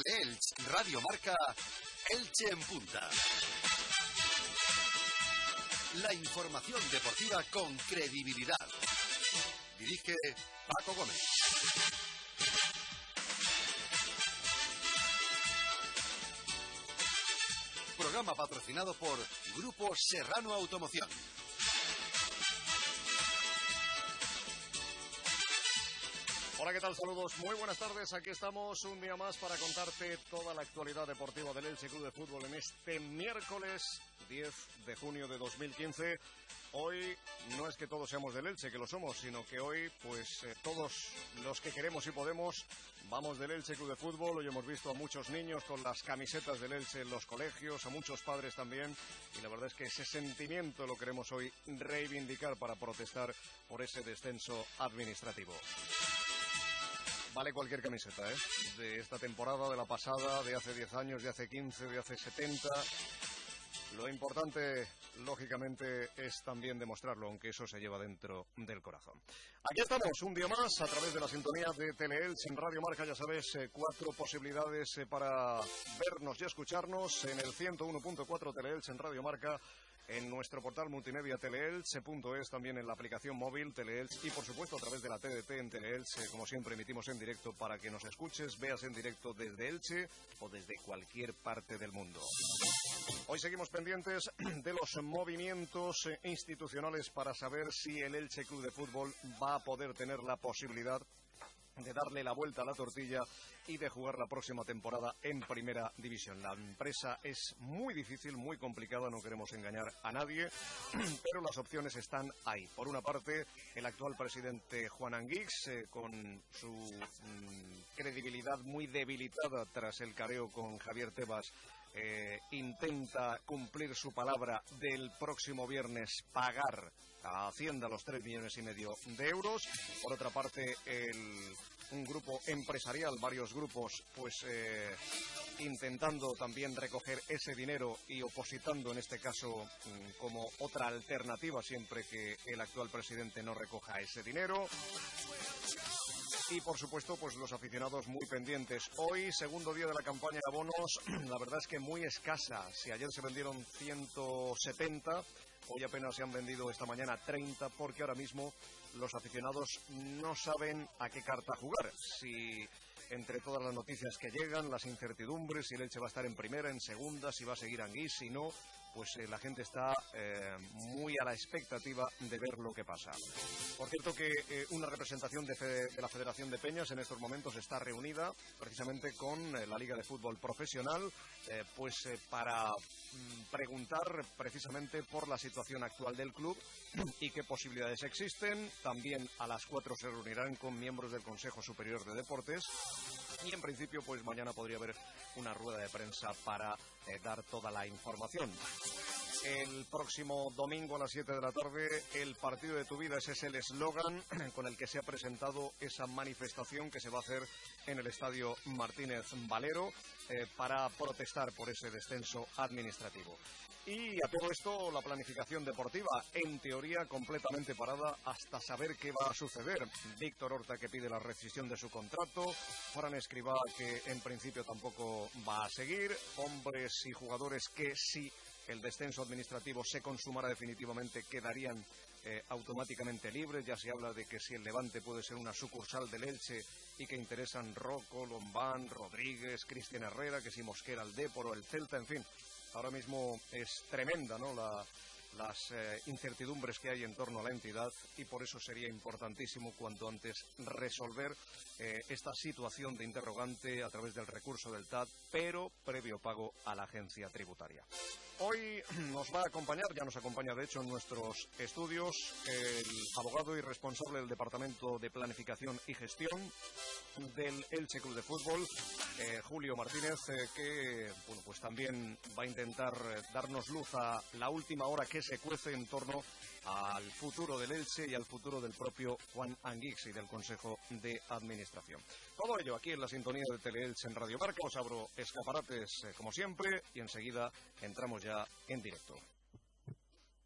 Teleelch Radio Marca, Elche en Punta. La información deportiva con credibilidad. Dirige Paco Gómez. Programa patrocinado por Grupo Serrano Automoción. Hola, ¿qué tal? Saludos, muy buenas tardes. Aquí estamos un día más para contarte toda la actualidad deportiva del Elche Club de Fútbol en este miércoles 10 de junio de 2015. Hoy no es que todos seamos del Elche, que lo somos, sino que hoy, pues todos los que queremos y podemos, vamos del Elche Club de Fútbol. Hoy hemos visto a muchos niños con las camisetas del Elche en los colegios, a muchos padres también, y la verdad es que ese sentimiento lo queremos hoy reivindicar para protestar por ese descenso administrativo. Vale cualquier camiseta, de esta temporada, de la pasada, de hace 10 años, de hace 15, de hace 70. Lo importante, lógicamente, es también demostrarlo, aunque eso se lleva dentro del corazón. Aquí estamos, un día más, a través de la sintonía de Teleelch en Radio Marca. Ya sabes, 4 posibilidades para vernos y escucharnos en el 101.4 Teleelch en Radio Marca, en nuestro portal multimedia teleelch.es, también en la aplicación móvil Teleelch y por supuesto a través de la TDT en Teleelch. Como siempre emitimos en directo para que nos escuches, veas en directo desde Elche o desde cualquier parte del mundo. Hoy seguimos pendientes de los movimientos institucionales para saber si el Elche Club de Fútbol va a poder tener la posibilidad de darle la vuelta a la tortilla y de jugar la próxima temporada en Primera División. La empresa es muy difícil, muy complicada, no queremos engañar a nadie, pero las opciones están ahí. Por una parte, el actual presidente Juan Anguix, con su credibilidad muy debilitada tras el careo con Javier Tebas, intenta cumplir su palabra del próximo viernes pagar a Hacienda los 3,5 millones de euros. Por otra parte, un grupo empresarial, varios grupos, pues intentando también recoger ese dinero y opositando en este caso como otra alternativa siempre que el actual presidente no recoja ese dinero. Y por supuesto, pues los aficionados muy pendientes. Hoy, segundo día de la campaña de abonos, la verdad es que muy escasa. Si ayer se vendieron 170, hoy apenas se han vendido esta mañana 30, porque ahora mismo los aficionados no saben a qué carta jugar. Si entre todas las noticias que llegan, las incertidumbres, si el Elche va a estar en primera, en segunda, si va a seguir Anguís, si no, pues la gente está muy a la expectativa de ver lo que pasa. Por cierto que una representación de la Federación de Peñas en estos momentos está reunida precisamente con la Liga de Fútbol Profesional, para preguntar precisamente por la situación actual del club y qué posibilidades existen. También a las 4 se reunirán con miembros del Consejo Superior de Deportes. Y en principio, pues mañana podría haber una rueda de prensa para dar toda la información. El próximo domingo a las 7 de la tarde, el partido de tu vida, ese es el eslogan con el que se ha presentado esa manifestación que se va a hacer en el Estadio Martínez Valero para protestar por ese descenso administrativo. Y a todo esto, la planificación deportiva, en teoría, completamente parada hasta saber qué va a suceder. Víctor Horta, que pide la rescisión de su contrato. Fran Escribá, que en principio tampoco va a seguir. Hombres y jugadores que, si el descenso administrativo se consumara definitivamente, quedarían automáticamente libres. Ya se habla de que si el Levante puede ser una sucursal del Elche y que interesan Rocco, Lombán, Rodríguez, Cristian Herrera, que si Mosquera, el Dépor o el Celta, en fin. Ahora mismo es tremenda, ¿no?, las incertidumbres que hay en torno a la entidad, y por eso sería importantísimo cuanto antes resolver esta situación de interrogante a través del recurso del TAD, pero previo pago a la agencia tributaria. Hoy nos va a acompañar, ya nos acompaña de hecho en nuestros estudios, el abogado y responsable del Departamento de Planificación y Gestión del Elche Club de Fútbol, Julio Martínez, que bueno, pues también va a intentar darnos luz a la última hora que se cuece en torno al futuro del Elche y al futuro del propio Juan Anguix y del Consejo de Administración. Todo ello aquí en la sintonía de Teleelch en Radio Marca. Os abro escaparates como siempre y enseguida entramos ya en directo.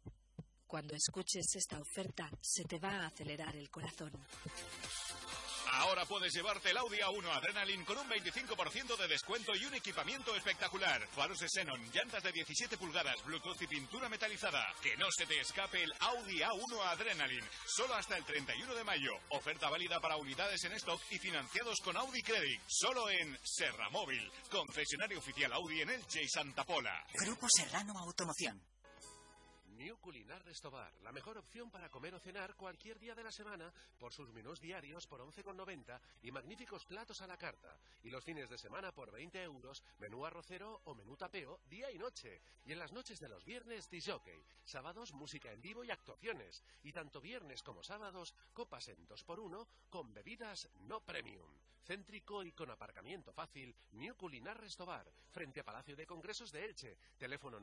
Cuando escuches esta oferta, se te va a acelerar el corazón. Ahora puedes llevarte el Audi A1 Adrenaline con un 25% de descuento y un equipamiento espectacular. Faros de xenón, llantas de 17 pulgadas, Bluetooth y pintura metalizada. Que no se te escape el Audi A1 Adrenaline. Solo hasta el 31 de mayo. Oferta válida para unidades en stock y financiados con Audi Credit. Solo en Serramóvil, concesionario oficial Audi en Elche y Santa Pola. Grupo Serrano Automoción. New Culinar Restobar, la mejor opción para comer o cenar cualquier día de la semana por sus menús diarios por 11,90 y magníficos platos a la carta. Y los fines de semana por 20 euros, menú arrocero o menú tapeo día y noche. Y en las noches de los viernes, disjockey. Sábados, música en vivo y actuaciones. Y tanto viernes como sábados, copas en 2x1 con bebidas no premium. Céntrico y con aparcamiento fácil, New Culinar Restobar, frente a Palacio de Congresos de Elche. Teléfono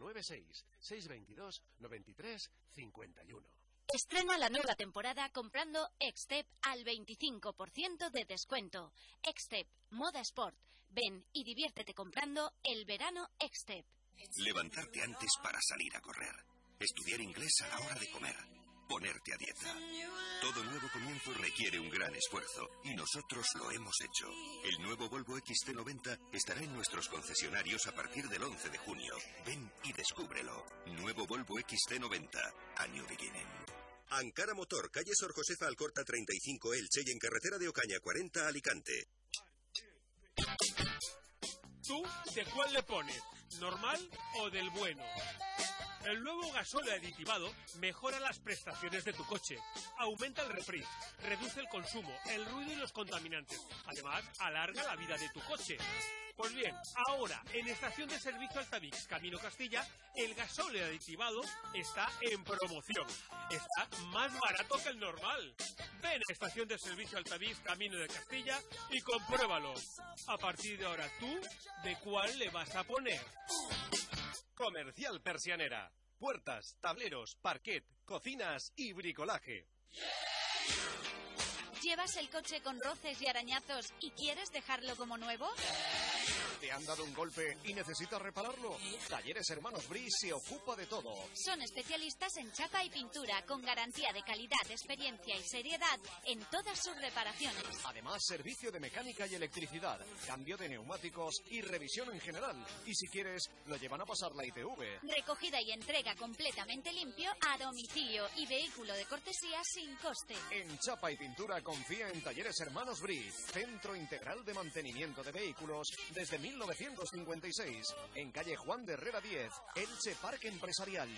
96-622-93-51. Estrena la nueva temporada comprando Extep al 25% de descuento. Extep, moda sport. Ven y diviértete comprando el verano Extep. Levantarte antes para salir a correr. Estudiar inglés a la hora de comer. Ponerte a dieta. Todo nuevo comienzo requiere un gran esfuerzo y nosotros lo hemos hecho. El nuevo Volvo XC90 estará en nuestros concesionarios a partir del 11 de junio. Ven y descúbrelo. Nuevo Volvo XC90. A new beginning. Ankara Motor, calle Sor Josefa Alcorta 35 Elche y en carretera de Ocaña 40 Alicante. ¿Tú de cuál le pones? ¿Normal o del bueno? El nuevo gasóleo aditivado mejora las prestaciones de tu coche, aumenta el refrigio, reduce el consumo, el ruido y los contaminantes. Además, alarga la vida de tu coche. Pues bien, ahora, en Estación de Servicio Altavix, Camino Castilla, el gasóleo aditivado está en promoción. Está más barato que el normal. Ven a Estación de Servicio Altavix, Camino de Castilla y compruébalo. A partir de ahora, ¿tú de cuál le vas a poner? Comercial Persianera. Puertas, tableros, parquet, cocinas y bricolaje. ¿Llevas el coche con roces y arañazos y quieres dejarlo como nuevo? ¿Te han dado un golpe y necesitas repararlo? Talleres Hermanos Bri se ocupa de todo. Son especialistas en chapa y pintura, con garantía de calidad, experiencia y seriedad en todas sus reparaciones. Además, servicio de mecánica y electricidad, cambio de neumáticos y revisión en general. Y si quieres, lo llevan a pasar la ITV. Recogida y entrega completamente limpio a domicilio y vehículo de cortesía sin coste. En chapa y pintura confía en Talleres Hermanos Bri, Centro Integral de Mantenimiento de Vehículos desde 1956, en calle Juan de Herrera 10, Elche Parque Empresarial.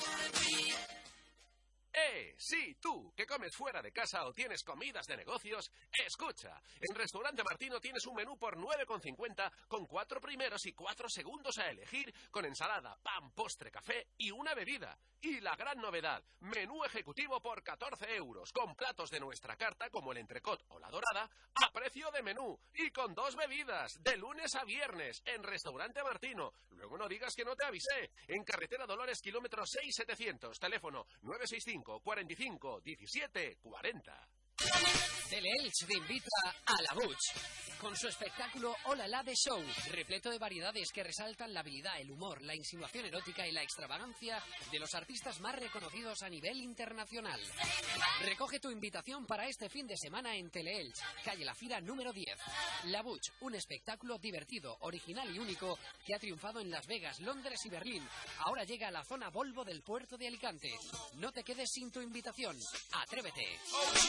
Sí, tú, que comes fuera de casa o tienes comidas de negocios, escucha. En Restaurante Martino tienes un menú por 9,50 con 4 primeros y 4 segundos a elegir, con ensalada, pan, postre, café y una bebida. Y la gran novedad, menú ejecutivo por 14 euros, con platos de nuestra carta como el entrecot o la dorada, a precio de menú y con 2 bebidas, de lunes a viernes, en Restaurante Martino. Luego no digas que no te avisé. En Carretera Dolores, kilómetro 6700, teléfono 965 45 17 40. Teleelch te invita a La Butch, con su espectáculo Hola La de Show, repleto de variedades que resaltan la habilidad, el humor, la insinuación erótica y la extravagancia de los artistas más reconocidos a nivel internacional. Recoge tu invitación para este fin de semana en Teleelch, calle La Fira número 10. La Butch, un espectáculo divertido, original y único que ha triunfado en Las Vegas, Londres y Berlín. Ahora llega a la zona Volvo del puerto de Alicante. No te quedes sin tu invitación. ¡Atrévete!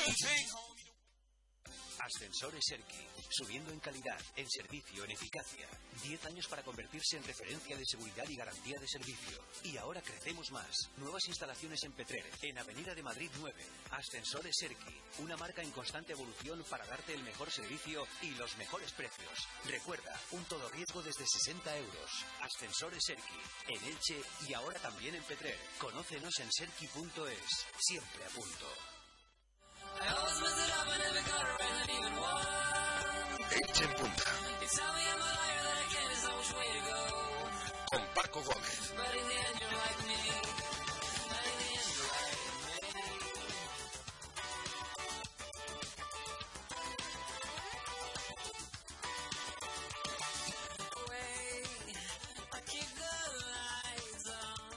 Ascensores Serki, subiendo en calidad, en servicio, en eficacia. 10 años para convertirse en referencia de seguridad y garantía de servicio. Y ahora crecemos más. Nuevas instalaciones en Petrer, en Avenida de Madrid 9. Ascensores Serki, una marca en constante evolución para darte el mejor servicio y los mejores precios. Recuerda, un todo riesgo desde 60 euros. Ascensores Serki, en Elche y ahora también en Petrer. Conócenos en serki.es. Siempre a punto. Elche en punta. Con Paco Gómez.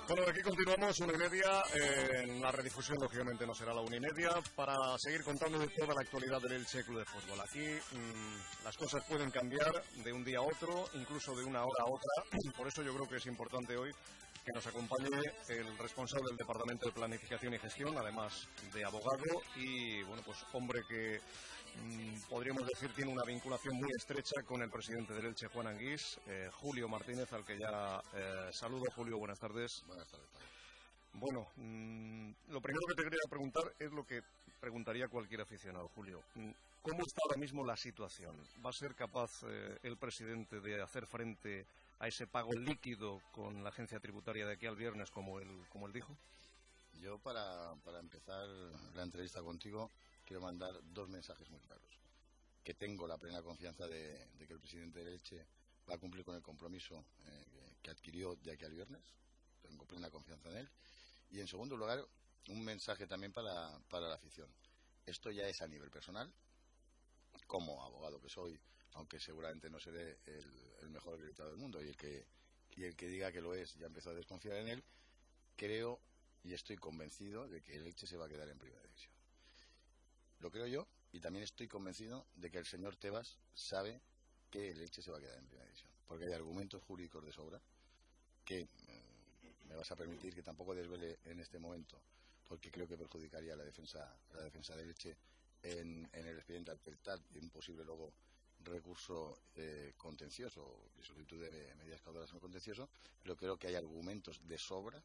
Bueno, aquí continuamos 1:30. En la redifusión, lógicamente, no será la 1:30, para seguir contando de toda la actualidad del Elche Club de Fútbol. Aquí las cosas pueden cambiar de un día a otro, incluso de una hora a otra. Por eso yo creo que es importante hoy que nos acompañe el responsable del Departamento de Planificación y Gestión, además de abogado, y bueno, pues hombre que podríamos decir tiene una vinculación muy estrecha con el presidente del Elche, Juan Anguís, Julio Martínez, al que ya saludo. Julio, buenas tardes. Buenas tardes. Bueno, lo primero que te quería preguntar es lo que preguntaría cualquier aficionado, Julio. ¿Cómo está ahora mismo la situación? ¿Va a ser capaz el presidente de hacer frente a ese pago líquido con la agencia tributaria de aquí al viernes, como él dijo? Yo, para empezar la entrevista contigo, quiero mandar dos mensajes muy claros. Que tengo la plena confianza de que el presidente del Elche va a cumplir con el compromiso que adquirió de aquí al viernes. Tengo plena confianza en él. Y en segundo lugar, un mensaje también para la afición. Esto ya es a nivel personal. Como abogado que soy, aunque seguramente no seré el mejor habilitado del mundo, y el que diga que lo es ya empezó a desconfiar en él, creo y estoy convencido de que el Elche se va a quedar en primera división. Lo creo yo, y también estoy convencido de que el señor Tebas sabe que el Elche se va a quedar en primera división, porque hay argumentos jurídicos de sobra que me vas a permitir que tampoco desvele en este momento, porque creo que perjudicaría la defensa del Elche en el expediente ante el tal imposible luego recurso contencioso y solicitud de medidas cautelares en el contencioso, pero creo que hay argumentos de sobra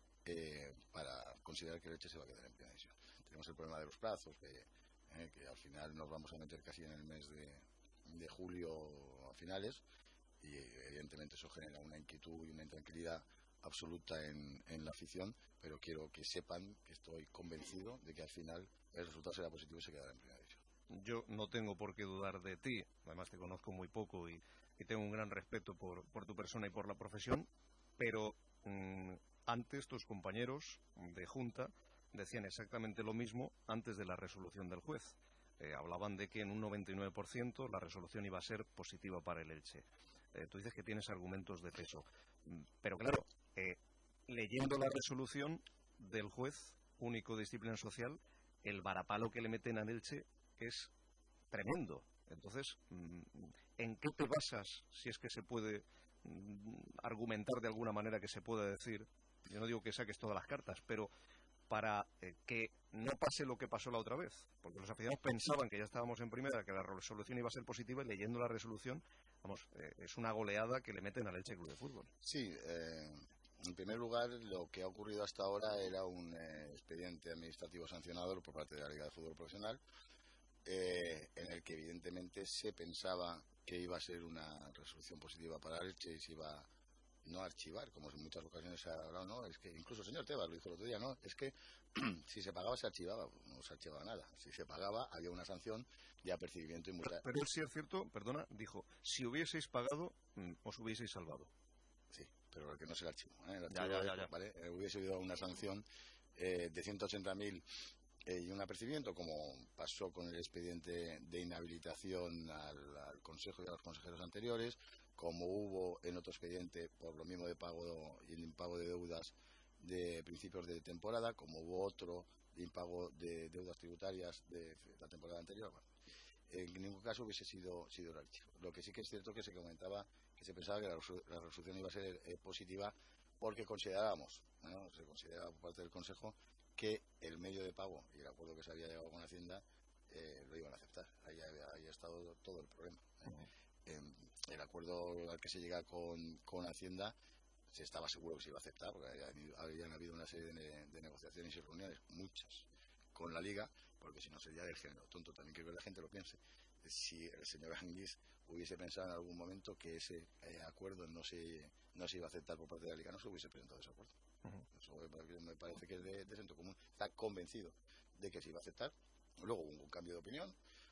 para considerar que el Elche se va a quedar en primera división. Tenemos el problema de los plazos, que al final nos vamos a meter casi en el mes de julio a finales, y evidentemente eso genera una inquietud y una intranquilidad absoluta en la afición, pero quiero que sepan que estoy convencido de que al final el resultado será positivo y se quedará en primera división. Yo no tengo por qué dudar de ti, además te conozco muy poco y tengo un gran respeto por tu persona y por la profesión, pero antes tus compañeros de Junta decían exactamente lo mismo antes de la resolución del juez. Hablaban de que en un 99% la resolución iba a ser positiva para el Elche. Tú dices que tienes argumentos de peso, pero claro, leyendo la resolución del juez único de disciplina social, el varapalo que le meten al Elche es tremendo. Entonces, ¿en qué te basas, si es que se puede argumentar de alguna manera que se pueda decir? Yo no digo que saques todas las cartas, pero para que no pase lo que pasó la otra vez, porque los aficionados pensaban que ya estábamos en primera, que la resolución iba a ser positiva, y leyendo la resolución, es una goleada que le meten al Elche Club de Fútbol. Sí, en primer lugar, lo que ha ocurrido hasta ahora era un expediente administrativo sancionador por parte de la Liga de Fútbol Profesional, en el que evidentemente se pensaba que iba a ser una resolución positiva para el Elche y se iba no a archivar, como en muchas ocasiones se ha hablado, ¿no? Es que incluso el señor Tebas lo dijo el otro día, ¿no? Es que si se pagaba se archivaba, no se archivaba nada. Si se pagaba había una sanción de apercibimiento y multa. Pero él sí es cierto, perdona, dijo, si hubieseis pagado, os hubieseis salvado. Sí, pero el que no se le archivó, ¿eh? Ya. ¿Vale? Hubiese habido una sanción de 180.000 y un apercibimiento, como pasó con el expediente de inhabilitación al Consejo y a los consejeros anteriores, como hubo en otro expediente por lo mismo de pago y el impago de deudas de principios de temporada, como hubo otro de impago de deudas tributarias de la temporada anterior. Bueno, en ningún caso hubiese sido el archivo. Lo que sí que es cierto que se comentaba, que se pensaba que la resolución iba a ser positiva, porque considerábamos, ¿no? Se consideraba por parte del Consejo que el medio de pago y el acuerdo que se había llegado con Hacienda lo iban a aceptar. Ahí ha estado todo el problema. El acuerdo al que se llega con Hacienda se estaba seguro que se iba a aceptar, porque habían habido una serie de negociaciones y reuniones, muchas, con la Liga, porque si no sería del género tonto, también creo que la gente lo piense. Si el señor Anguís hubiese pensado en algún momento que ese acuerdo no se iba a aceptar por parte de la Liga, no se hubiese presentado ese acuerdo. Eso me parece que es de sentido común. Está convencido de que se iba a aceptar. Luego hubo un cambio de opinión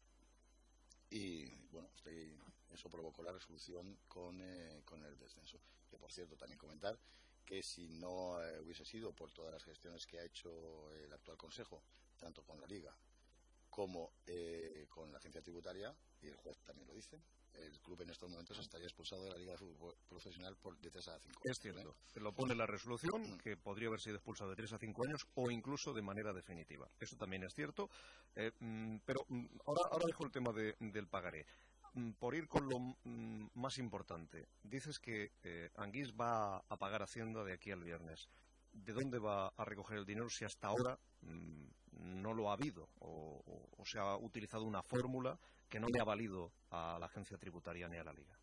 y bueno, eso provocó la resolución con el descenso. Que por cierto, también comentar que si no hubiese sido por todas las gestiones que ha hecho el actual Consejo, tanto con la Liga como con la agencia tributaria, y el juez también lo dice, el club en estos momentos estaría expulsado de la Liga de Fútbol Profesional de 3 a 5 años. Es cierto, lo pone la resolución, que podría haber sido expulsado de 3 a 5 años o incluso de manera definitiva. Eso también es cierto, pero ahora dejo el tema del pagaré. Por ir con lo más importante, dices que Anguís va a pagar Hacienda de aquí al viernes. ¿De dónde va a recoger el dinero si hasta ahora no lo ha habido o se ha utilizado una fórmula que no le ha valido a la agencia tributaria ni a la Liga?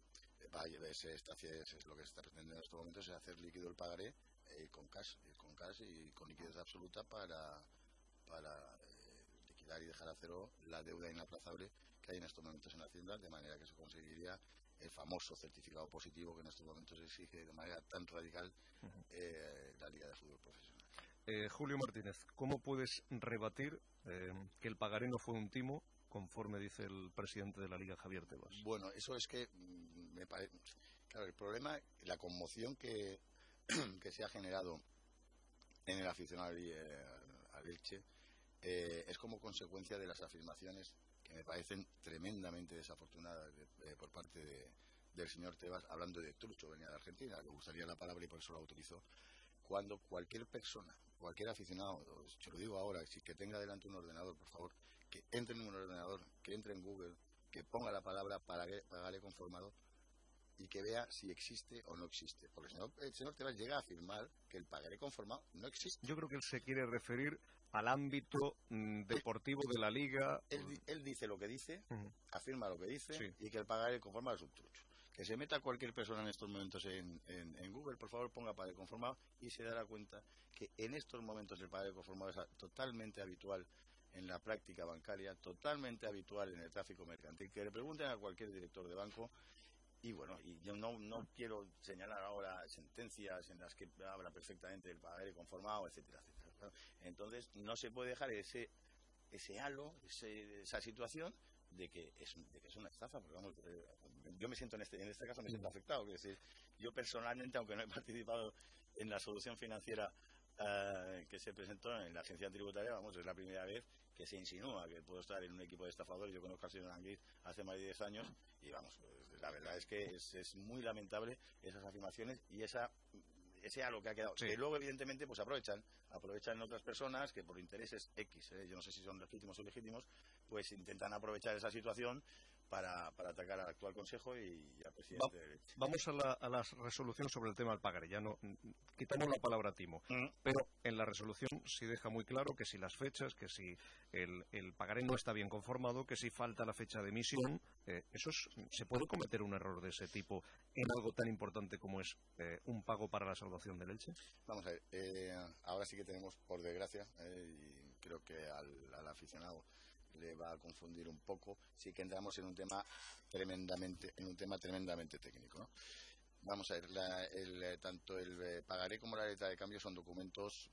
Es lo que se está pretendiendo en estos momentos, es hacer líquido el pagaré con cash y con liquidez absoluta para liquidar y dejar a cero la deuda inaplazable que hay en estos momentos en Hacienda, de manera que se conseguiría el famoso certificado positivo que en estos momentos exige de manera tan radical la Liga de Fútbol Profesional. Julio Martínez, ¿cómo puedes rebatir que el pagaré no fue un timo, conforme dice el presidente de la Liga, Javier Tebas? Bueno, eso es que me parece... Claro, el problema, la conmoción que se ha generado en el aficionado al Elche es como consecuencia de las afirmaciones que me parecen tremendamente desafortunadas por parte del señor Tebas, hablando de trucho, venía de Argentina, le gustaría la palabra y por eso la utilizó, cuando cualquier persona, cualquier aficionado, yo lo digo ahora, si que tenga delante un ordenador, por favor, que entre en un ordenador, que entre en Google, que ponga la palabra pagaré conformado y que vea si existe o no existe, porque el señor Tebas llega a afirmar que el pagaré conformado no existe. Yo creo que él se quiere referir al ámbito deportivo de la Liga. Él dice lo que dice, afirma lo que dice, sí, y que el pagaré conformado es un trucho. Que se meta cualquier persona en estos momentos en Google, por favor, ponga pagaré conformado y se dará cuenta que en estos momentos el pagaré conformado es totalmente habitual en la práctica bancaria, totalmente habitual en el tráfico mercantil. Que le pregunten a cualquier director de banco. Y bueno, y yo no quiero señalar ahora sentencias en las que habla perfectamente del pagaré conformado, etcétera, etcétera. Entonces no se puede dejar ese halo, esa situación de que es una estafa, porque vamos, yo me siento en este caso me siento afectado, es decir, yo personalmente, aunque no he participado en la solución financiera que se presentó en la agencia tributaria, vamos, es la primera vez que se insinúa que puedo estar en un equipo de estafadores. Yo conozco al señor Anguís hace más de 10 años y vamos, la verdad es que es muy lamentable esas afirmaciones y ese halo que ha quedado, sí, que luego evidentemente pues aprovechan otras personas que por intereses X, yo no sé si son legítimos o ilegítimos, pues intentan aprovechar esa situación para atacar al actual Consejo y al presidente. Vamos a la resolución sobre el tema del pagaré. Ya no quitamos la palabra timo, pero en la resolución sí deja muy claro que si las fechas, que si el pagaré no está bien conformado, que si falta la fecha de emisión, ¿se puede cometer un error de ese tipo en algo tan importante como es un pago para la salvación del Elche? Vamos a ver, ahora sí que tenemos, por desgracia, y creo que al aficionado le va a confundir un poco, sí que entramos en un tema tremendamente técnico, ¿no? Vamos a ver, tanto el pagaré como la letra de cambio son documentos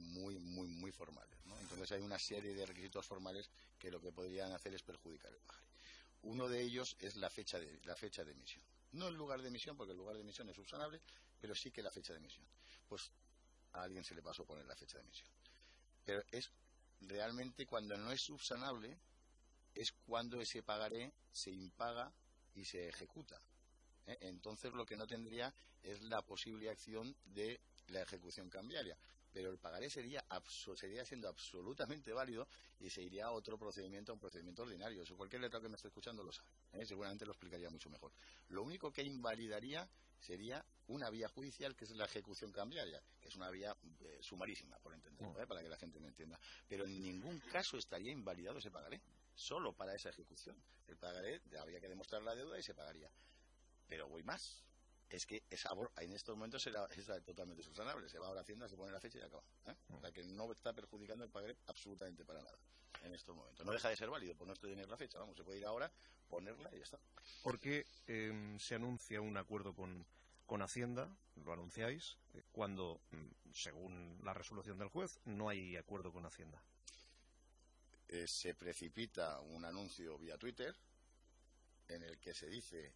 muy formales, ¿no? Entonces hay una serie de requisitos formales que lo que podrían hacer es perjudicar el pagaré. Uno de ellos es la fecha de emisión. No el lugar de emisión, porque el lugar de emisión es subsanable, pero sí que la fecha de emisión. Pues a alguien se le pasó poner la fecha de emisión. Pero es realmente cuando no es subsanable, es cuando ese pagaré se impaga y se ejecuta. Entonces lo que no tendría es la posible acción de la ejecución cambiaria, pero el pagaré sería siendo absolutamente válido y se iría a otro procedimiento, a un procedimiento ordinario. Eso cualquier letrado que me esté escuchando lo sabe, seguramente lo explicaría mucho mejor. Lo único que invalidaría sería una vía judicial, que es la ejecución cambiaria, que es una vía sumarísima, por entenderlo, para que la gente me entienda. Pero en ningún caso estaría invalidado ese pagaré, solo para esa ejecución. El pagaré habría que demostrar la deuda y se pagaría. Pero voy más. Es que en estos momentos es totalmente subsanable. Se va a la Hacienda, se pone la fecha y acaba. O sea que no está perjudicando el pagaré absolutamente para nada en estos momentos. No deja de ser válido, por no tener la fecha. Vamos, se puede ir ahora, ponerla y ya está. ¿Por qué se anuncia un acuerdo con Hacienda, lo anunciáis, cuando, según la resolución del juez, no hay acuerdo con Hacienda? Se precipita un anuncio vía Twitter en el que se dice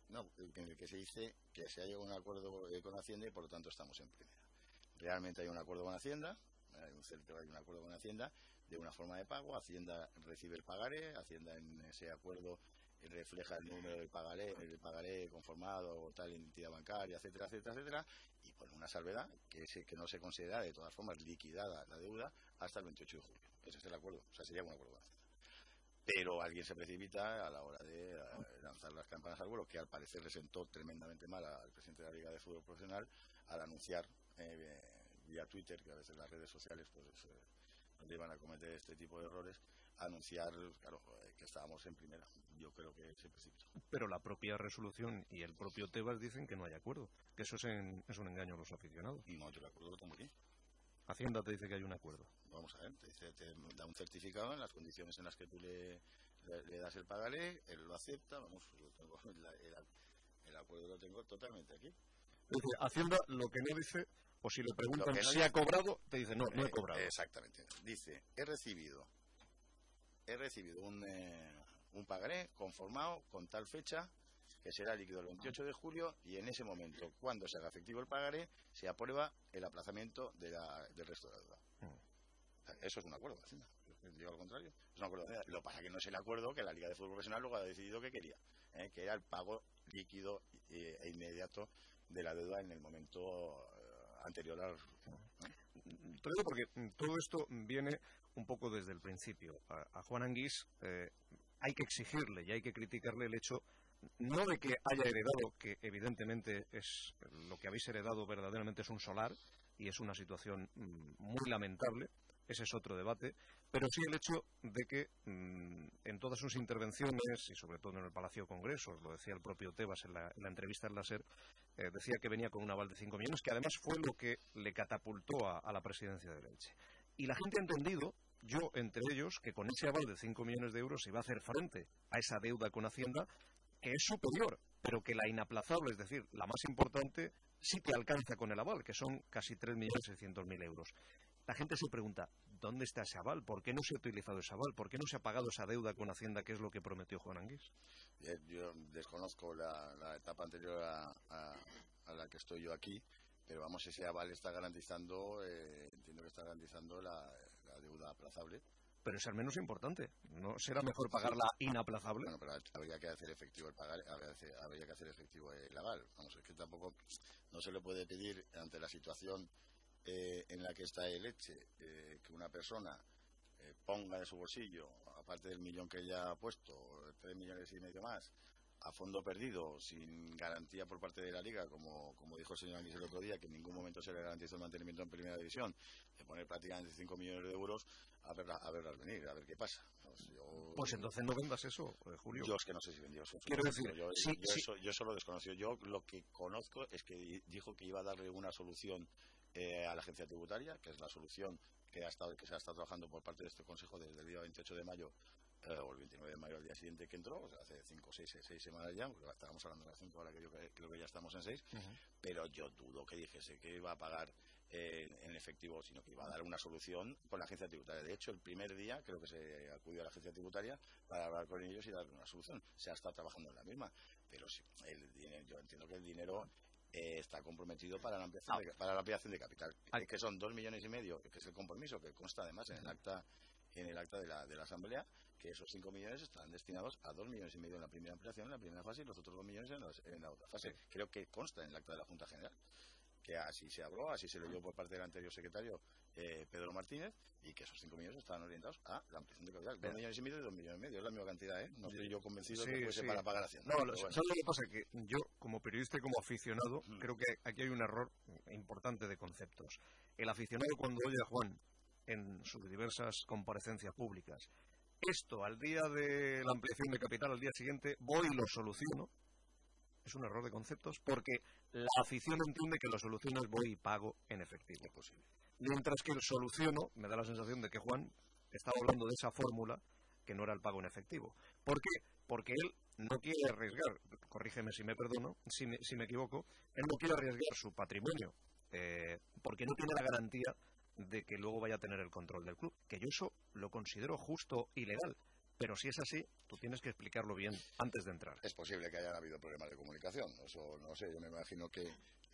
que se ha llegado a un acuerdo con Hacienda y por lo tanto estamos en primera. Realmente hay un acuerdo con Hacienda, hay un acuerdo con Hacienda de una forma de pago. Hacienda recibe el pagaré, Hacienda en ese acuerdo refleja el número del pagaré conformado o tal entidad bancaria, etcétera, etcétera, etcétera, y pone una salvedad que no se considera de todas formas liquidada la deuda hasta el 28 de julio. Ese es el acuerdo, o sea, sería un acuerdo. Pero alguien se precipita a la hora de lanzar las campanas al vuelo, que al parecer le sentó tremendamente mal al presidente de la Liga de Fútbol Profesional al anunciar vía Twitter, que a veces las redes sociales pues donde iban a cometer este tipo de errores, anunciar, claro, que estábamos en primera. Yo creo que se precipitó. Pero la propia resolución y el propio Tebas dicen que no hay acuerdo, que eso es un engaño a los aficionados. No, yo el acuerdo lo tengo aquí. Hacienda te dice que hay un acuerdo. Vamos a ver, te da un certificado en las condiciones en las que tú le das el pagaré, él lo acepta, vamos, lo tengo, el acuerdo lo tengo totalmente aquí. Dice, Hacienda lo que no dice, o si le preguntan si ha cobrado, te dice no he cobrado. Exactamente. Dice, he recibido un pagaré conformado con tal fecha, que será líquido el 28 de julio, y en ese momento, cuando se haga efectivo el pagaré, se aprueba el aplazamiento del resto de la deuda. Eso es un acuerdo de Hacienda. Digo al contrario, es un acuerdo de Hacienda. Lo que pasa es que no es el acuerdo que la Liga de Fútbol Profesional luego ha decidido que quería, que era el pago líquido e inmediato de la deuda en el momento anterior al... Te digo porque todo esto viene un poco desde el principio. A Juan Anguís hay que exigirle y hay que criticarle el hecho, no de que haya heredado, que evidentemente es lo que habéis heredado verdaderamente es un solar y es una situación muy lamentable, ese es otro debate, pero sí el hecho de que en todas sus intervenciones y sobre todo en el Palacio de Congresos, lo decía el propio Tebas en la entrevista en la SER, decía que venía con un aval de 5 millones, que además fue lo que le catapultó a la presidencia del Elche. Y la gente ha entendido, yo entre ellos, que con ese aval de 5 millones de euros se va a hacer frente a esa deuda con Hacienda, que es superior, pero que la inaplazable, es decir, la más importante, sí que alcanza con el aval, que son casi 3.600.000 euros. La gente se pregunta, ¿dónde está ese aval? ¿Por qué no se ha utilizado ese aval? ¿Por qué no se ha pagado esa deuda con Hacienda, que es lo que prometió Juan Anguís? Yo desconozco la etapa anterior a la que estoy yo aquí, pero vamos, ese aval está garantizando, entiendo que está garantizando la deuda aplazable. Pero es al menos importante. ¿No será mejor pagar la inaplazable? Bueno, pero habría que hacer efectivo el pagar, habría que hacer efectivo el aval. Vamos, es que tampoco no se le puede pedir ante la situación en la que está el Elche, que una persona ponga de su bolsillo, aparte del millón que ya ha puesto, 3,5 millones más, a fondo perdido, sin garantía por parte de la Liga, como dijo el señor Anguís el otro día, que en ningún momento se le garantizó el mantenimiento en primera división, de poner prácticamente 5 millones de euros a verlas venir, a ver qué pasa. Pues entonces no vendas eso, Julio. Yo es que no sé si vendió eso. Quiero decir, yo eso lo desconozco. Yo lo que conozco es que dijo que iba a darle una solución a la agencia tributaria, que es la solución que se ha estado trabajando por parte de este Consejo desde el día 28 de mayo o el 29 de mayo al día siguiente que entró, o sea, hace 5 o 6 semanas ya, porque estábamos hablando de las 5, ahora que yo creo que ya estamos en 6, pero yo dudo que dijese que iba a pagar en efectivo, sino que iba a dar una solución con la agencia tributaria. De hecho, el primer día creo que se acudió a la agencia tributaria para hablar con ellos y darle una solución. Se ha estado trabajando en la misma, pero sí, yo entiendo que el dinero está comprometido para la ampliación de capital, que son 2,5 millones, que es el compromiso que consta además en el acta de la Asamblea, que esos 5 millones están destinados a 2,5 millones en la primera ampliación, en la primera fase, y los otros 2 millones en la otra fase. Creo que consta en el acta de la Junta General, que así se habló, así se leyó por parte del anterior secretario Pedro Martínez, y que esos 5 millones estaban orientados a la ampliación de capital. 2,5 millones y 2,5 millones, es la misma cantidad, No estoy yo convencido de que fuese para pagar Hacienda. No, ¿sabes lo que pasa? Que yo, como periodista y como aficionado, creo que aquí hay un error importante de conceptos. El aficionado, cuando oye a Juan en sus diversas comparecencias públicas, esto al día de la ampliación de capital, al día siguiente, voy y lo soluciono, es un error de conceptos, porque la afición entiende que la solución es voy y pago en efectivo. Es posible. Mientras que el soluciono, me da la sensación de que Juan estaba hablando de esa fórmula que no era el pago en efectivo. ¿Por qué? Porque él no quiere arriesgar, corrígeme si me perdono, si me equivoco, él no quiere arriesgar su patrimonio, porque no tiene la garantía de que luego vaya a tener el control del club, que yo eso lo considero justo y legal. Pero si es así, tú tienes que explicarlo bien antes de entrar. Es posible que hayan habido problemas de comunicación. Eso no sé, yo me imagino que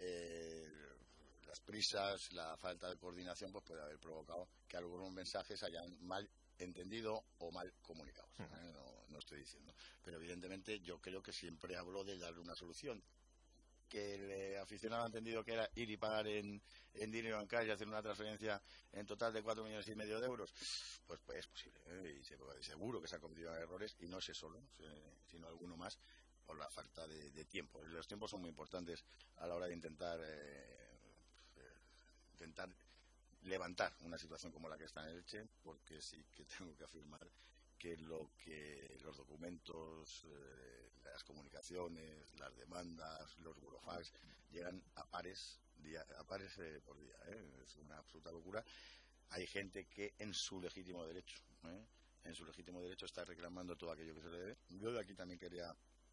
las prisas, la falta de coordinación, pues puede haber provocado que algunos mensajes hayan mal entendido o mal comunicados. No estoy estoy diciendo. Pero evidentemente yo creo que siempre hablo de darle una solución. Que el aficionado ha entendido que era ir y pagar en dinero bancario y hacer una transferencia en total de 4,5 millones de euros, pues es posible, y seguro que se han cometido errores, y no ese solo, sino alguno más, por la falta de tiempo. Los tiempos son muy importantes a la hora de intentar levantar una situación como la que está en Elche, porque sí que tengo que afirmar que los documentos, las comunicaciones, las demandas, los burofax llegan a pares por día. Es una absoluta locura. Hay gente que en su legítimo derecho está reclamando todo aquello que se le debe. Yo de aquí también quería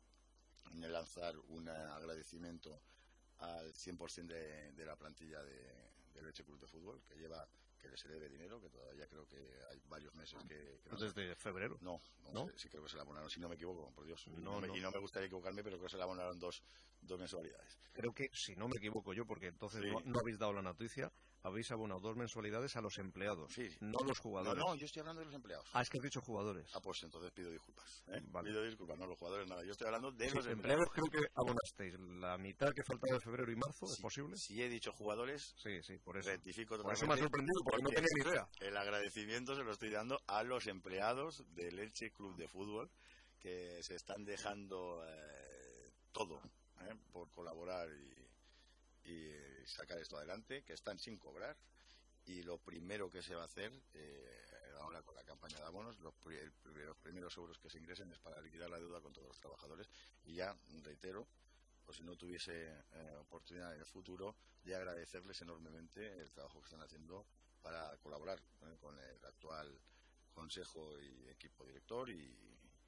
lanzar un agradecimiento al 100% de la plantilla del Elche Club de Fútbol, que se le debe dinero, que todavía creo que hay varios meses que no. ¿Desde febrero? No. Sí, creo que se la abonaron, si no me equivoco, por Dios. Y no me gustaría equivocarme, pero creo que se la abonaron dos mensualidades. Creo que, si no me equivoco yo, porque entonces sí. no habéis dado la noticia, habéis abonado 2 mensualidades a los empleados, sí. No a los jugadores. No, yo estoy hablando de los empleados. Es que has dicho jugadores. Pues entonces pido disculpas. Vale. Pido disculpas, no los jugadores, nada. Yo estoy hablando de los empleados. Creo que abonasteis la mitad que faltaba de febrero y marzo, ¿es posible? Si he dicho jugadores, sí, por eso. Rectifico totalmente. Por eso me ha sorprendido, porque no tenía ni idea. El agradecimiento se lo estoy dando a los empleados del Elche Club de Fútbol, que se están dejando todo por colaborar y sacar esto adelante, que están sin cobrar, y lo primero que se va a hacer ahora con la campaña de abonos, los primeros euros que se ingresen es para liquidar la deuda con todos los trabajadores. Y ya reitero, pues si no tuviese oportunidad en el futuro, de agradecerles enormemente el trabajo que están haciendo para colaborar con el actual consejo y equipo director y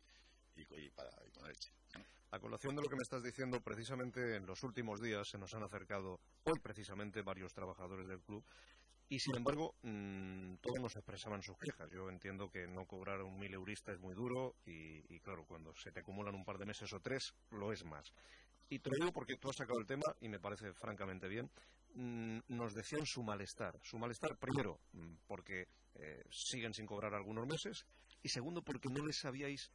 con Elche. A colación de lo que me estás diciendo, precisamente en los últimos días se nos han acercado hoy precisamente varios trabajadores del club y sin embargo todos nos expresaban sus quejas. Yo entiendo que no cobrar un 1.000 eurista es muy duro y claro, cuando se te acumulan un par de meses o 3 lo es más. Y te lo digo porque tú has sacado el tema y me parece francamente bien. Nos decían su malestar primero porque siguen sin cobrar algunos meses y segundo porque no les habíais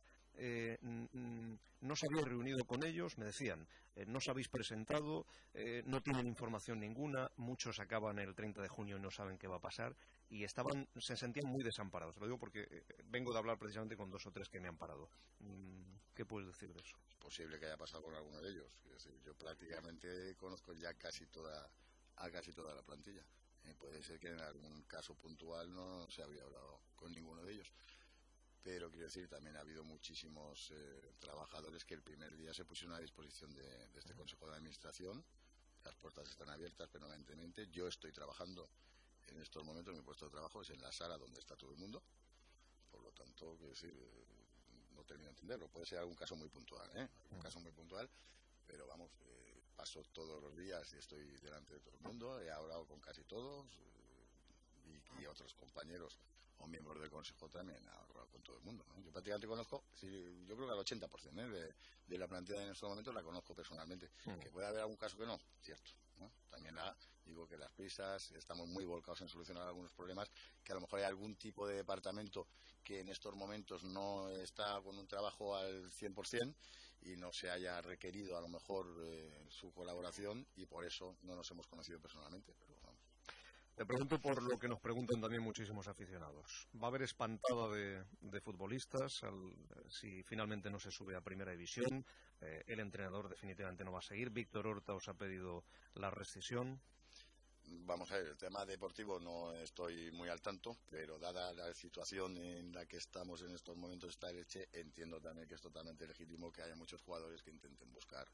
no se había reunido con ellos, me decían, no os habéis presentado, no tienen información ninguna, muchos acaban el 30 de junio y no saben qué va a pasar y se sentían muy desamparados. Lo digo porque vengo de hablar precisamente con 2 o 3 que me han parado. ¿Qué puedes decir de eso? Es posible que haya pasado con alguno de ellos. Es decir, yo prácticamente conozco ya casi toda la plantilla. Puede ser que en algún caso puntual no se había hablado con ninguno de ellos. Pero quiero decir, también ha habido muchísimos trabajadores que el primer día se pusieron a disposición de este Consejo de Administración. Las puertas están abiertas permanentemente. Yo estoy trabajando en estos momentos, mi puesto de trabajo es en la sala donde está todo el mundo. Por lo tanto, quiero decir, no termino de entenderlo. Puede ser algún caso muy puntual, pero vamos, paso todos los días y estoy delante de todo el mundo. He hablado con casi todos y otros compañeros o miembros del Consejo también ha hablado con todo el mundo, ¿no? Yo prácticamente conozco, yo creo que al 80% de la plantilla en estos momentos la conozco personalmente. Que puede haber algún caso que no, cierto, ¿no? También digo que las prisas, estamos muy volcados en solucionar algunos problemas, que a lo mejor hay algún tipo de departamento que en estos momentos no está con un trabajo al 100% y no se haya requerido a lo mejor su colaboración y por eso no nos hemos conocido personalmente, pero vamos. Te pregunto por lo que nos preguntan también muchísimos aficionados. ¿Va a haber espantada de futbolistas si finalmente no se sube a Primera División? El entrenador definitivamente no va a seguir. Víctor Horta os ha pedido la rescisión. Vamos a ver, el tema deportivo no estoy muy al tanto, pero dada la situación en la que estamos en estos momentos, está el Elche, entiendo también que es totalmente legítimo que haya muchos jugadores que intenten buscar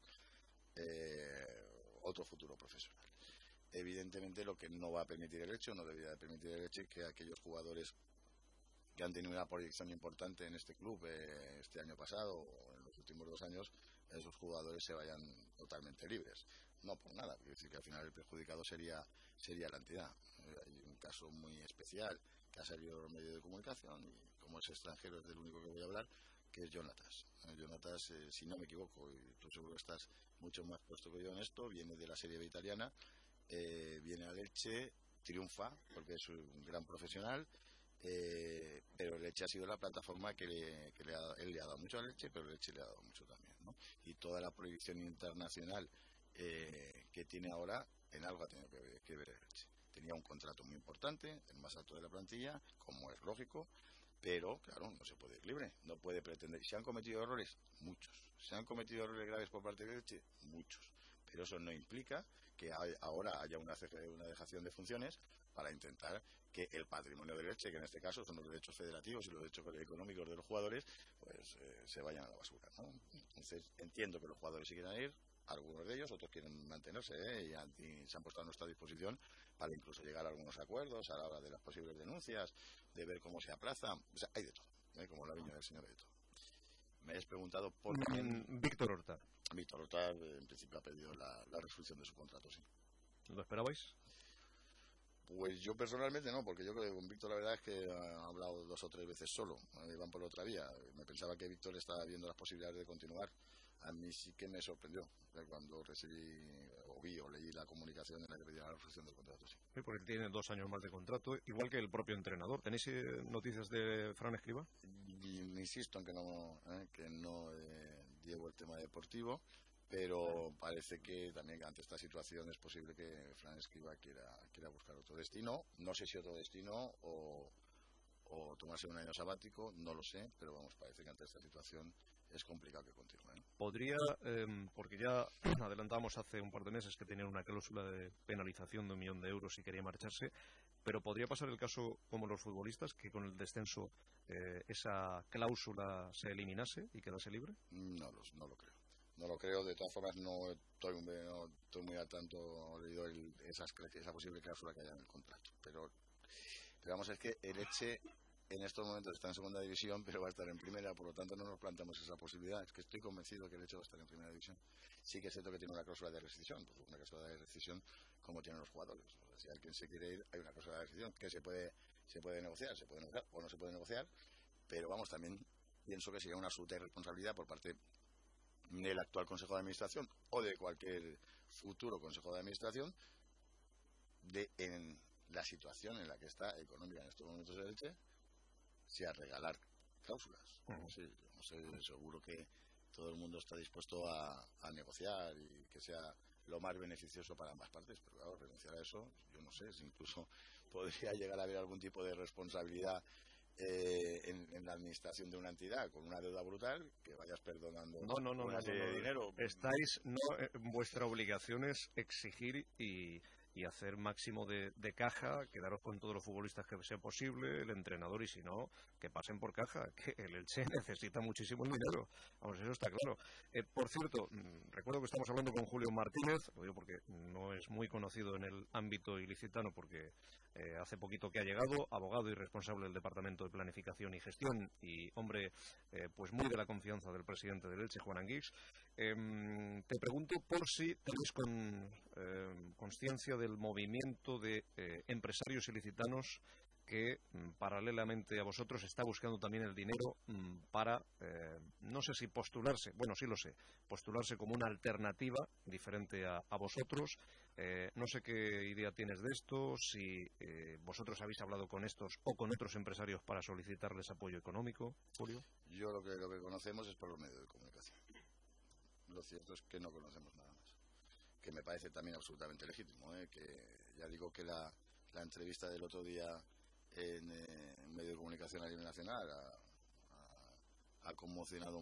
otro futuro profesional. Evidentemente lo que no va a permitir el Elche, no debería de permitir el Elche, que aquellos jugadores que han tenido una proyección importante en este club este año pasado o en los últimos 2 años, esos jugadores se vayan totalmente libres. No por nada, quiero decir que al final el perjudicado sería la entidad. Hay un caso muy especial que ha salido en los medios de comunicación y como es extranjero es del único que voy a hablar, que es Jonatas. Jonatas, si no me equivoco, y tú seguro que estás mucho más puesto que yo en esto, viene de la Serie B italiana. Viene al Elche, triunfa porque es un gran profesional pero el Elche ha sido la plataforma que él le ha dado mucho al Elche, pero el Elche le ha dado mucho también, ¿no? Y toda la proyección internacional que tiene ahora, en algo ha tenido que ver el Elche. Tenía un contrato muy importante, el más alto de la plantilla, como es lógico, pero claro, no se puede ir libre, no puede pretender. ¿Se han cometido errores? Muchos. ¿Se han cometido errores graves por parte del Elche? Muchos. Pero eso no implica que ahora haya una dejación de funciones para intentar que el patrimonio del Elche, que en este caso son los derechos federativos y los derechos económicos de los jugadores, pues se vayan a la basura, ¿no? Entonces entiendo que los jugadores se quieran ir, algunos de ellos, otros quieren mantenerse, y se han puesto a nuestra disposición para incluso llegar a algunos acuerdos a la hora de las posibles denuncias, de ver cómo se aplaza. O sea, hay de todo, como la viña del señor de todo. Me has preguntado por Víctor Horta. Víctor Horta, en principio, ha pedido la resolución de su contrato, sí. ¿Lo esperabais? Pues yo personalmente no, porque yo creo que con Víctor la verdad es que ha hablado 2 o 3 veces solo, van por la otra vía. Me pensaba que Víctor estaba viendo las posibilidades de continuar. A mí sí que me sorprendió cuando vi o leí la comunicación en la que pedía la resolución del contrato. Sí, porque tiene 2 años más de contrato, igual que el propio entrenador. ¿Tenéis noticias de Fran Escribá? Insisto en que no llevo el tema deportivo, pero parece que también ante esta situación es posible que Fran Escribá quiera buscar otro destino. No sé si otro destino o tomarse un año sabático, no lo sé, pero vamos, parece que ante esta situación es complicado que continúe, ¿eh? Podría, porque ya adelantamos hace un par de meses que tenía una cláusula de penalización de 1 millón de euros si quería marcharse, pero podría pasar el caso como los futbolistas, que con el descenso esa cláusula se eliminase y quedase libre. No lo creo. No lo creo, de todas formas no estoy muy al tanto, he leído esa posible cláusula que haya en el contrato, pero vamos, es que el Elche en estos momentos está en segunda división, pero va a estar en primera, por lo tanto no nos planteamos esa posibilidad. Es que estoy convencido que el Elche va a estar en primera división. Sí que es cierto que tiene una cláusula de rescisión, pues una cláusula de rescisión como tienen los jugadores. O sea, si alguien se quiere ir, hay una cláusula de rescisión que se puede negociar o no se puede negociar, pero vamos, también pienso que sería una absoluta irresponsabilidad por parte del actual Consejo de Administración o de cualquier futuro Consejo de Administración en la situación en la que está económica en estos momentos del Elche, si a regalar cláusulas. Sí, no sé, seguro que todo el mundo está dispuesto a negociar y que sea lo más beneficioso para ambas partes, pero claro, renunciar a eso, yo no sé si incluso podría llegar a haber algún tipo de responsabilidad en la administración de una entidad con una deuda brutal, que vayas perdonando una serie de dinero. Vuestra obligación es exigir y hacer máximo de caja, quedaros con todos los futbolistas que sea posible, el entrenador, y si no, que pasen por caja, que el Elche necesita muchísimo dinero. Vamos, eso está claro. Por cierto, recuerdo que estamos hablando con Julio Martínez, lo digo porque no es muy conocido en el ámbito ilicitano, porque hace poquito que ha llegado, abogado y responsable del Departamento de Planificación y Gestión, y hombre, pues muy de la confianza del presidente del Elche, Juan Anguix. Te pregunto por si tenéis consciencia del movimiento de empresarios ilicitanos que paralelamente a vosotros está buscando también el dinero para, no sé si postularse, bueno, sí lo sé, postularse como una alternativa diferente a vosotros. No sé qué idea tienes de esto, si vosotros habéis hablado con estos o con otros empresarios para solicitarles apoyo económico, Julio. Yo lo que conocemos es por los medios de comunicación. Lo cierto es que no conocemos nada más, que me parece también absolutamente legítimo, que ya digo que la entrevista del otro día en medio de comunicación a nivel nacional ha conmocionado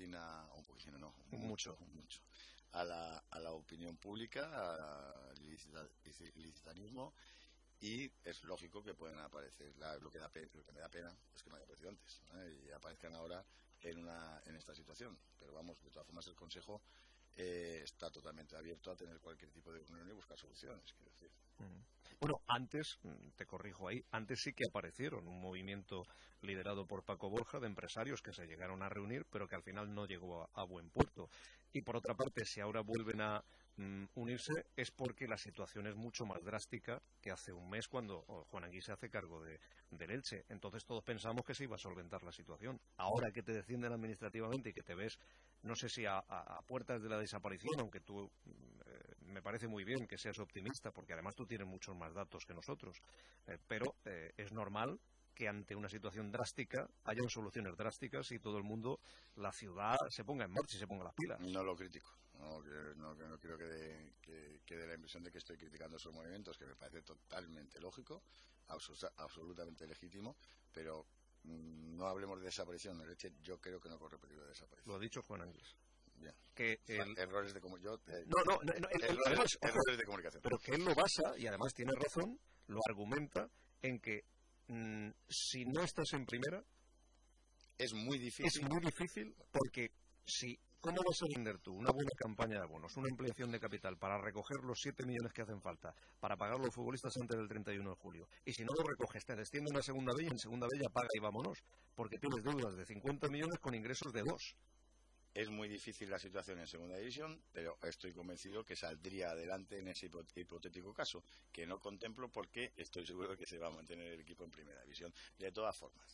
mucho a la opinión pública, al ilicitanismo, y es lógico que puedan aparecer. Lo que me da pena es que no haya aparecido antes, y aparezcan ahora en esta situación, pero vamos, de todas formas el Consejo está totalmente abierto a tener cualquier tipo de reunión y buscar soluciones, quiero decir. Bueno, antes, te corrijo ahí, antes sí que aparecieron un movimiento liderado por Paco Borja de empresarios que se llegaron a reunir, pero que al final no llegó a buen puerto. Y por otra parte, si ahora vuelven a unirse, es porque la situación es mucho más drástica que hace un mes cuando Juan Anguix se hace cargo del Elche. Entonces todos pensamos que se iba a solventar la situación. Ahora que te descienden administrativamente y que te ves, no sé si a puertas de la desaparición, aunque tú me parece muy bien que seas optimista, porque además tú tienes muchos más datos que nosotros, pero es normal que ante una situación drástica hayan soluciones drásticas y todo el mundo, la ciudad, se ponga en marcha y se ponga las pilas. No lo critico. No quiero que dé la impresión de que estoy criticando esos movimientos, que me parece totalmente lógico, absolutamente legítimo, pero no hablemos de desaparición. El Elche yo creo que no corre peligro de desaparición. Lo ha dicho Juan Ángeles. Bien. Que errores de comunicación. Errores de comunicación. Pero que él lo basa, y además tiene razón, lo argumenta en que si no estás en primera es muy difícil. Es muy difícil porque ¿cómo vas a vender tú una buena campaña de abonos, una ampliación de capital para recoger los 7 millones que hacen falta para pagar los futbolistas antes del 31 de julio? Y si no lo recoges, te descienden a segunda B y en segunda B ya paga y vámonos, porque tienes deudas de 50 millones con ingresos de 2. Es muy difícil la situación en segunda división, pero estoy convencido que saldría adelante en ese hipotético caso, que no contemplo porque estoy seguro de que se va a mantener el equipo en primera división. De todas formas,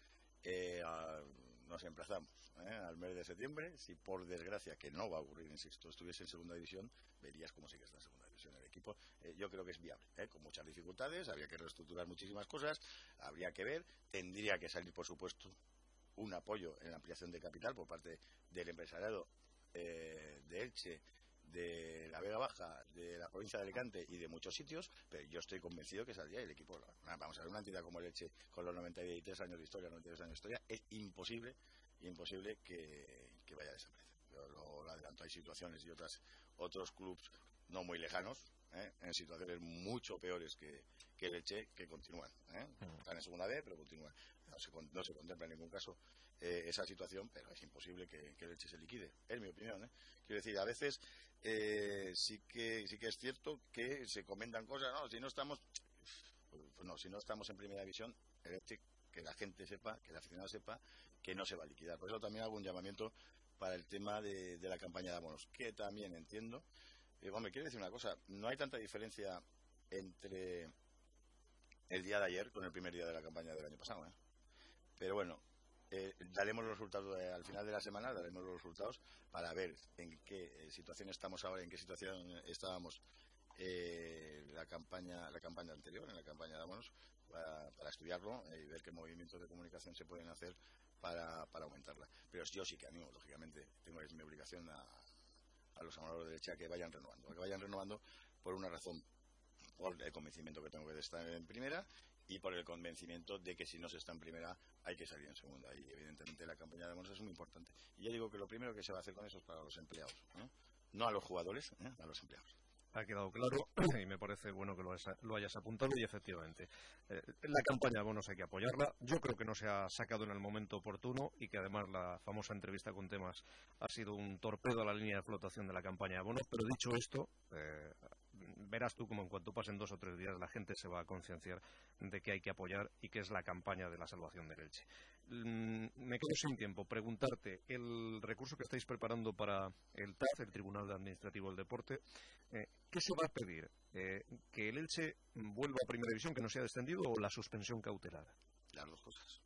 nos emplazamos al mes de septiembre. Si por desgracia, que no va a ocurrir, insisto, estuviese en segunda división, verías cómo sigue en segunda división el equipo. Yo creo que es viable, con muchas dificultades, habría que reestructurar muchísimas cosas, habría que ver, tendría que salir, por supuesto, un apoyo en la ampliación de capital por parte del empresariado de Elche, de la Vega Baja, de la provincia de Alicante y de muchos sitios, pero yo estoy convencido que saldría el equipo. Vamos a ver, una entidad como el Elche con los 93 años de historia, 92 años de historia, es imposible que vaya a desaparecer. Yo lo adelanto, hay situaciones y otros clubes no muy lejanos, en situaciones mucho peores que el Elche, que continúan. Están en segunda B, pero continúan. No se contempla en ningún caso esa situación, pero es imposible que el Elche se liquide. Es mi opinión. Quiero decir, a veces sí que es cierto que se comentan cosas, si no estamos en primera división, el Elche, que la gente sepa, que el aficionado sepa que no se va a liquidar. Por eso también hago un llamamiento para el tema de la campaña de abonos, que también entiendo. Me quiero decir una cosa, no hay tanta diferencia entre el día de ayer con el primer día de la campaña del año pasado, pero bueno, daremos los resultados al final de la semana, daremos los resultados para ver en qué situación estamos ahora, en qué situación estábamos la campaña anterior, en la campaña de abonos, para estudiarlo y ver qué movimientos de comunicación se pueden hacer para aumentarla. Pero yo sí que animo, lógicamente, es mi obligación a los amadores de Elche a que vayan renovando por una razón, por el convencimiento que tengo de estar en primera y por el convencimiento de que si no se está en primera hay que salir en segunda, y evidentemente la campaña de abonos es muy importante. Y yo digo que lo primero que se va a hacer con eso es para los empleados, no a los jugadores, a los empleados. Ha quedado claro y me parece bueno que lo hayas apuntado, y efectivamente la campaña de abonos hay que apoyarla. Yo creo que no se ha sacado en el momento oportuno y que además la famosa entrevista con Temas ha sido un torpedo a la línea de flotación de la campaña de abonos, pero dicho esto, verás tú como en cuanto pasen 2 o 3 días la gente se va a concienciar de que hay que apoyar y que es la campaña de la salvación del Elche. Me quedo sin tiempo. Preguntarte, el recurso que estáis preparando para el TAF, el Tribunal Administrativo del Deporte, ¿qué se va a pedir? ¿Que el Elche vuelva a primera división, que no sea descendido, o la suspensión cautelar? Las dos cosas.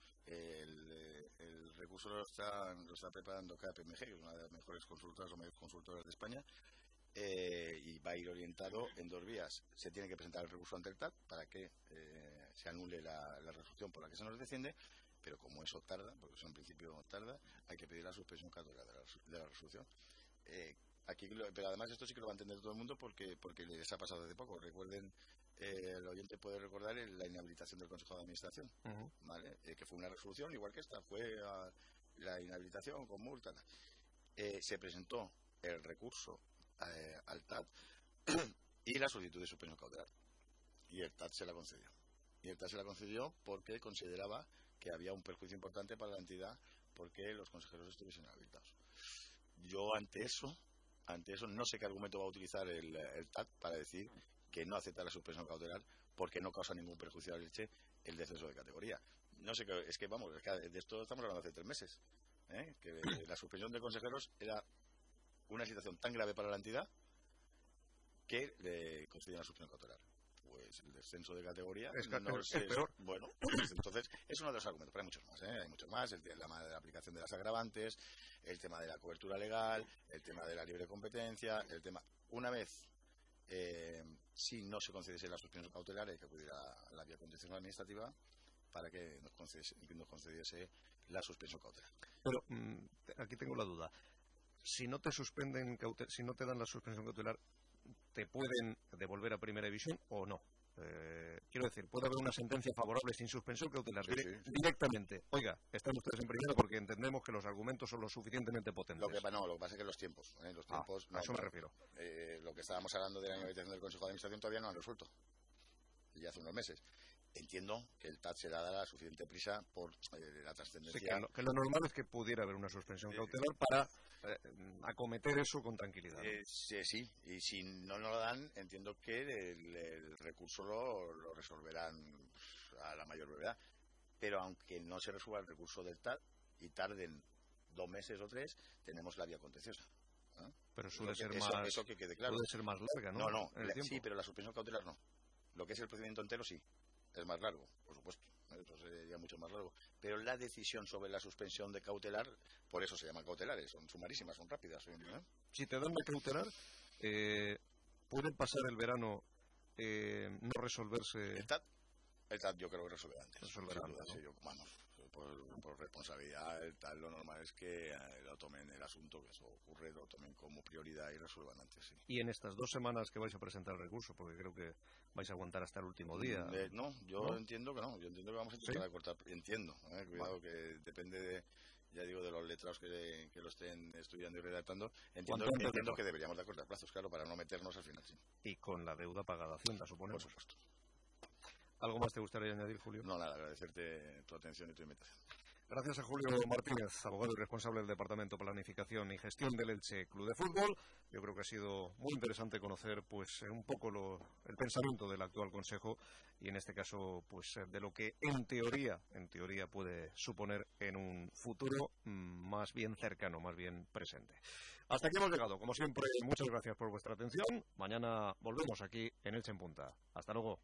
El recurso lo está preparando KPMG, que es una de las mejores consultoras o mayores consultoras de España, y va a ir orientado en 2 vías. Se tiene que presentar el recurso ante el TAT para que se anule la resolución por la que se nos desciende, pero como eso tarda, porque eso en principio tarda, hay que pedir la suspensión cautelar de la resolución. Pero además esto sí que lo va a entender todo el mundo porque les ha pasado hace poco. Recuerden, el oyente puede recordar la inhabilitación del Consejo de Administración, ¿vale? Que fue una resolución igual que esta, fue la inhabilitación con multa. Se presentó el recurso al TAT y la solicitud de suspensión cautelar, y el TAT se la concedió porque consideraba que había un perjuicio importante para la entidad porque los consejeros estuviesen inhabilitados. Yo ante eso no sé qué argumento va a utilizar el TAT para decir que no acepta la suspensión cautelar porque no causa ningún perjuicio al Elche el descenso de categoría. No sé qué, es que de esto estamos hablando hace 3 meses, que la suspensión de consejeros era una situación tan grave para la entidad que le concedían la suspensión cautelar. Pues el descenso de categoría es peor. Bueno, pues entonces es uno de los argumentos, pero hay muchos más, el tema de la aplicación de las agravantes, el tema de la cobertura legal, el tema de la libre competencia, el tema, una vez si no se concediese la suspensión cautelar hay que acudir a la vía contencioso administrativa, para que nos concediese la suspensión cautelar. Pero aquí tengo la duda. Si no te si no te dan la suspensión cautelar, ¿te pueden devolver a Primera División o no? Quiero decir, puede haber una sentencia favorable sin suspensión cautelar directamente. Oiga, están ustedes en primera porque entendemos que los argumentos son lo suficientemente potentes. Lo que pasa es que los tiempos, a eso me refiero. Lo que estábamos hablando de la inhabilitación del Consejo de Administración todavía no han resuelto. Y hace unos meses. Entiendo que el TAT se le dará suficiente prisa por la trascendencia. Sí, que lo normal es que pudiera haber una suspensión cautelar para acometer eso con tranquilidad. Sí, y si no lo dan, entiendo que el recurso lo resolverán a la mayor brevedad. Pero aunque no se resuelva el recurso del TAT y tarden 2 meses o 3, tenemos la vía contenciosa. Pero suele ser eso que quede claro. Puede ser más larga, ¿no? No, sí, pero la suspensión cautelar no. Lo que es el procedimiento entero sí. Es más largo, por supuesto, eso sería mucho más largo. Pero la decisión sobre la suspensión de cautelar, por eso se llaman cautelares, son sumarísimas, son rápidas. Si te dan la cautelar, ¿pueden pasar el verano no resolverse? El TAT yo creo que resuelve antes. Por responsabilidad, el TAT lo normal es que lo tomen el asunto, que eso ocurre, lo tomen como prioridad y resuelvan antes, sí. Y en estas 2 semanas que vais a presentar el recurso, porque creo que vais a aguantar hasta el último día. Yo entiendo que no, yo entiendo que vamos a intentar cortar, cuidado que depende de los letrados que lo estén estudiando y redactando, entiendo que deberíamos de acortar plazos, claro, para no meternos al final, sí. Y con la deuda pagada Hacienda, suponemos. Por supuesto. ¿Algo más te gustaría añadir, Julio? No, nada, agradecerte tu atención y tu invitación. Gracias a Julio Martínez, abogado y responsable del Departamento de Planificación y Gestión del Elche Club de Fútbol. Yo creo que ha sido muy interesante conocer pues un poco el pensamiento del actual Consejo y en este caso pues de lo que en teoría puede suponer en un futuro más bien cercano, más bien presente. Hasta aquí hemos llegado. Como siempre, muchas gracias por vuestra atención. Mañana volvemos aquí en Elche en Punta. Hasta luego.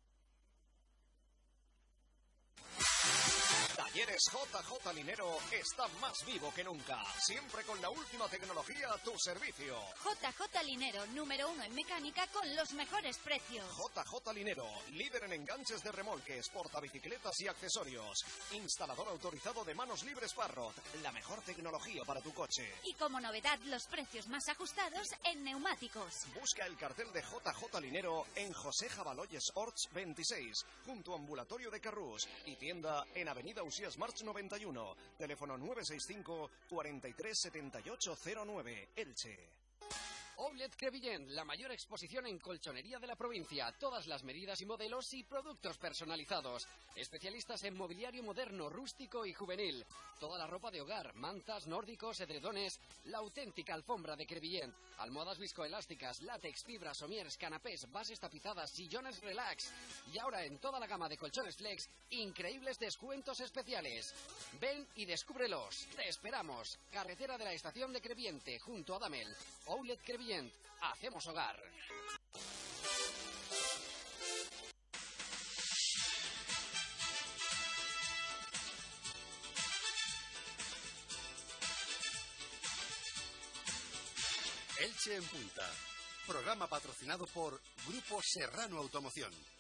Talleres JJ Linero está más vivo que nunca, siempre con la última tecnología a tu servicio. JJ Linero, número 1 en mecánica con los mejores precios. JJ Linero, líder en enganches de remolques, portabicicletas y accesorios. Instalador autorizado de manos libres Parrot, la mejor tecnología para tu coche. Y como novedad, los precios más ajustados en neumáticos. Busca el cartel de JJ Linero en José Jabaloyes Orts 26, junto a Ambulatorio de Carrús, y tienda en Avenida Usías March 91, teléfono 965 43 78 09, Elche. Outlet Crevillent, la mayor exposición en colchonería de la provincia. Todas las medidas y modelos y productos personalizados. Especialistas en mobiliario moderno, rústico y juvenil. Toda la ropa de hogar, mantas, nórdicos, edredones. La auténtica alfombra de Crevillent. Almohadas viscoelásticas, látex, fibras, somiers, canapés, bases tapizadas, sillones relax. Y ahora en toda la gama de colchones flex, increíbles descuentos especiales. Ven y descúbrelos. Te esperamos. Carretera de la estación de Creviente, junto a Damel. Outlet Crevillent. Hacemos hogar. Elche en Punta. Programa patrocinado por Grupo Serrano Automoción.